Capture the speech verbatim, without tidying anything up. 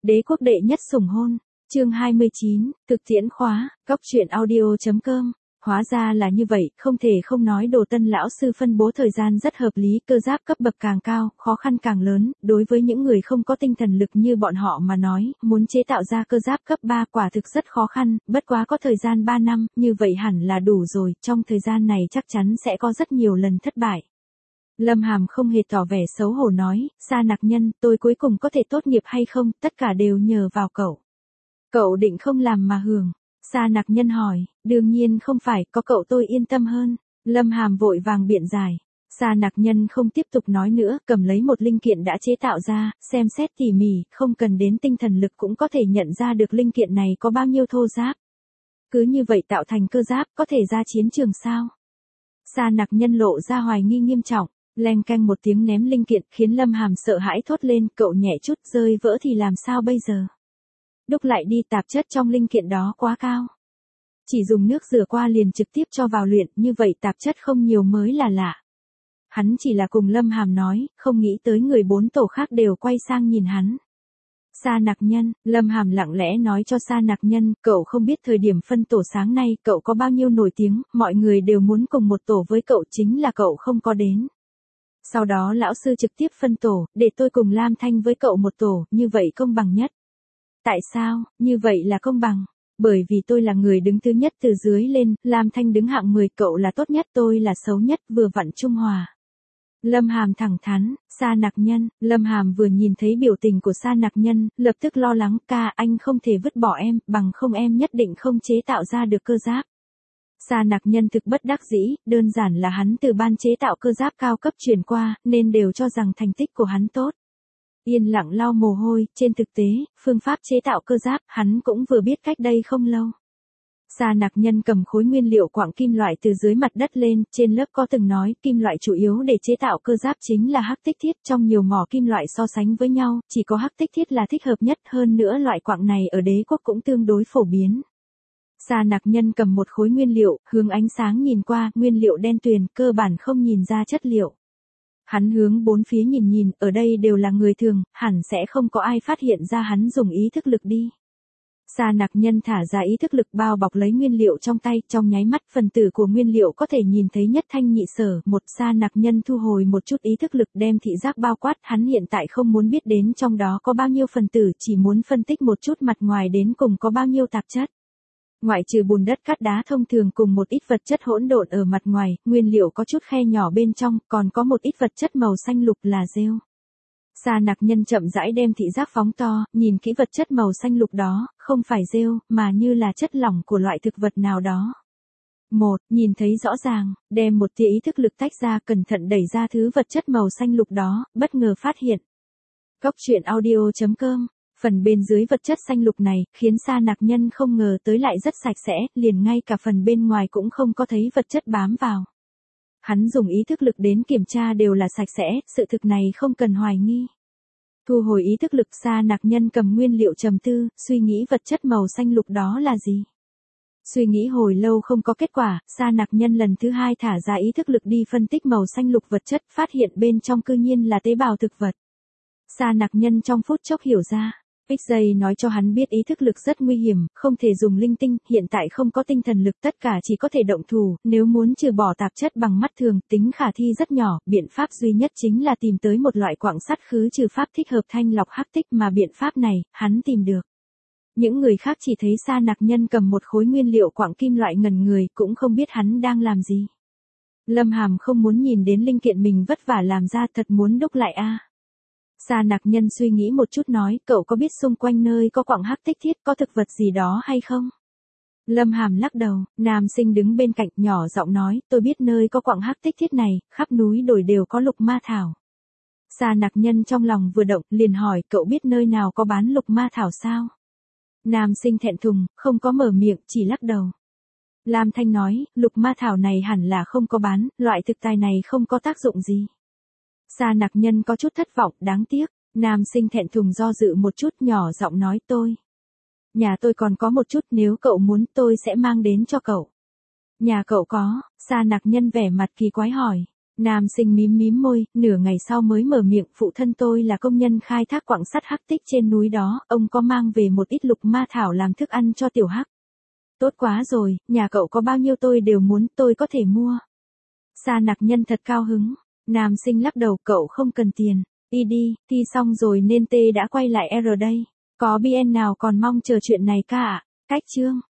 Đế quốc đệ nhất sủng hôn, chương hai mươi chín, thực tiễn khóa, góc truyện audio.com. Hóa ra là như vậy, không thể không nói Đồ Tân lão sư phân bố thời gian rất hợp lý, cơ giáp cấp bậc càng cao, khó khăn càng lớn, đối với những người không có tinh thần lực như bọn họ mà nói, muốn chế tạo ra cơ giáp cấp ba quả thực rất khó khăn, bất quá có thời gian ba năm, như vậy hẳn là đủ rồi, trong thời gian này chắc chắn sẽ có rất nhiều lần thất bại. Lâm Hàm không hề tỏ vẻ xấu hổ nói, Sa Nặc Nhân, tôi cuối cùng có thể tốt nghiệp hay không, tất cả đều nhờ vào cậu. Cậu định không làm mà hưởng. Sa Nặc Nhân hỏi, đương nhiên không phải, có cậu tôi yên tâm hơn. Lâm Hàm vội vàng biện giải. Sa Nặc Nhân không tiếp tục nói nữa, cầm lấy một linh kiện đã chế tạo ra, xem xét tỉ mỉ, không cần đến tinh thần lực cũng có thể nhận ra được linh kiện này có bao nhiêu thô ráp. Cứ như vậy tạo thành cơ giáp, có thể ra chiến trường sao? Sa Nặc Nhân lộ ra hoài nghi nghiêm trọng, leng keng một tiếng ném linh kiện, khiến Lâm Hàm sợ hãi thốt lên, cậu nhẹ chút, rơi vỡ thì làm sao bây giờ? Đúc lại đi, tạp chất trong linh kiện đó quá cao. Chỉ dùng nước rửa qua liền trực tiếp cho vào luyện, như vậy tạp chất không nhiều mới là lạ. Hắn chỉ là cùng Lâm Hàm nói, không nghĩ tới người bốn tổ khác đều quay sang nhìn hắn. Sa Nặc Nhân, Lâm Hàm lặng lẽ nói cho Sa Nặc Nhân, cậu không biết thời điểm phân tổ sáng nay cậu có bao nhiêu nổi tiếng, mọi người đều muốn cùng một tổ với cậu, chính là cậu không có đến. Sau đó lão sư trực tiếp phân tổ, để tôi cùng Lam Thanh với cậu một tổ, như vậy công bằng nhất. Tại sao, như vậy là công bằng? Bởi vì tôi là người đứng thứ nhất từ dưới lên, Lam Thanh đứng hạng mười, cậu là tốt nhất, tôi là xấu nhất, vừa vặn trung hòa. Lâm Hàm thẳng thắn, Sa Nặc Nhân, Lâm Hàm vừa nhìn thấy biểu tình của Sa Nặc Nhân, lập tức lo lắng, ca, anh không thể vứt bỏ em, bằng không em nhất định không chế tạo ra được cơ giáp. Sa Nặc Nhân thực bất đắc dĩ, đơn giản là hắn từ ban chế tạo cơ giáp cao cấp chuyển qua, nên đều cho rằng thành tích của hắn tốt. Yên lặng lau mồ hôi, trên thực tế, phương pháp chế tạo cơ giáp, hắn cũng vừa biết cách đây không lâu. Sa Nặc Nhân cầm khối nguyên liệu quặng kim loại từ dưới mặt đất lên, trên lớp có từng nói, kim loại chủ yếu để chế tạo cơ giáp chính là hắc tích thiết, trong nhiều mỏ kim loại so sánh với nhau, chỉ có hắc tích thiết là thích hợp nhất, hơn nữa loại quặng này ở đế quốc cũng tương đối phổ biến. Sa Nặc Nhân cầm một khối nguyên liệu, hướng ánh sáng nhìn qua, nguyên liệu đen tuyền, cơ bản không nhìn ra chất liệu. Hắn hướng bốn phía nhìn nhìn, ở đây đều là người thường, hẳn sẽ không có ai phát hiện ra hắn dùng ý thức lực đi. Sa Nặc Nhân thả ra ý thức lực bao bọc lấy nguyên liệu trong tay, trong nháy mắt phần tử của nguyên liệu có thể nhìn thấy nhất thanh nhị sở, một Sa Nặc Nhân thu hồi một chút ý thức lực đem thị giác bao quát, hắn hiện tại không muốn biết đến trong đó có bao nhiêu phần tử, chỉ muốn phân tích một chút mặt ngoài đến cùng có bao nhiêu tạp chất. Ngoại trừ bùn đất cát đá thông thường cùng một ít vật chất hỗn độn ở mặt ngoài, nguyên liệu có chút khe nhỏ bên trong, còn có một ít vật chất màu xanh lục là rêu. Sa Nặc Nhân chậm rãi đem thị giác phóng to, nhìn kỹ vật chất màu xanh lục đó, không phải rêu, mà như là chất lỏng của loại thực vật nào đó. Một, nhìn thấy rõ ràng, đem một tia ý thức lực tách ra, cẩn thận đẩy ra thứ vật chất màu xanh lục đó, bất ngờ phát hiện. Góc truyện audio.com. Phần bên dưới vật chất xanh lục này, khiến Sa Nặc Nhân không ngờ tới lại rất sạch sẽ, liền ngay cả phần bên ngoài cũng không có thấy vật chất bám vào. Hắn dùng ý thức lực đến kiểm tra đều là sạch sẽ, sự thực này không cần hoài nghi. Thu hồi ý thức lực, Sa Nặc Nhân cầm nguyên liệu trầm tư, suy nghĩ vật chất màu xanh lục đó là gì. Suy nghĩ hồi lâu không có kết quả, Sa Nặc Nhân lần thứ hai thả ra ý thức lực đi phân tích màu xanh lục vật chất, phát hiện bên trong cư nhiên là tế bào thực vật. Sa Nặc Nhân trong phút chốc hiểu ra. ích giây nói cho hắn biết ý thức lực rất nguy hiểm, không thể dùng linh tinh, hiện tại không có tinh thần lực, tất cả chỉ có thể động thủ, nếu muốn trừ bỏ tạp chất bằng mắt thường, tính khả thi rất nhỏ, biện pháp duy nhất chính là tìm tới một loại quặng sắt khứ trừ pháp thích hợp thanh lọc hắc tích, mà biện pháp này, hắn tìm được. Những người khác chỉ thấy Sa Nặc Nhân cầm một khối nguyên liệu quặng kim loại ngẩn người, cũng không biết hắn đang làm gì. Lâm Hàm không muốn nhìn đến linh kiện mình vất vả làm ra, thật muốn đúc lại a. À. Sa Nặc Nhân suy nghĩ một chút nói, cậu có biết xung quanh nơi có quặng hắc tích thiết có thực vật gì đó hay không? Lâm Hàm lắc đầu, nam sinh đứng bên cạnh nhỏ giọng nói, tôi biết nơi có quặng hắc tích thiết này, khắp núi đồi đều có lục ma thảo. Sa Nặc Nhân trong lòng vừa động, liền hỏi, cậu biết nơi nào có bán lục ma thảo sao? Nam sinh thẹn thùng, không có mở miệng, chỉ lắc đầu. Lam Thanh nói, lục ma thảo này hẳn là không có bán, loại thực tài này không có tác dụng gì. Sa Nặc Nhân có chút thất vọng, đáng tiếc, nam sinh thẹn thùng do dự một chút, nhỏ giọng nói, tôi. Nhà tôi còn có một chút, nếu cậu muốn tôi sẽ mang đến cho cậu. Nhà cậu có, Sa Nặc Nhân vẻ mặt kỳ quái hỏi. Nam sinh mím mím môi, nửa ngày sau mới mở miệng, phụ thân tôi là công nhân khai thác quặng sắt hắc tích trên núi đó, ông có mang về một ít lục ma thảo làm thức ăn cho tiểu hắc. Tốt quá rồi, nhà cậu có bao nhiêu tôi đều muốn, tôi có thể mua. Sa nặc nhân thật cao hứng. Nam sinh lắc đầu, cậu không cần tiền. Đi đi, thi xong rồi nên T đã quay lại R đây. Có bê en nào còn mong chờ chuyện này cả ạ? Cách chương.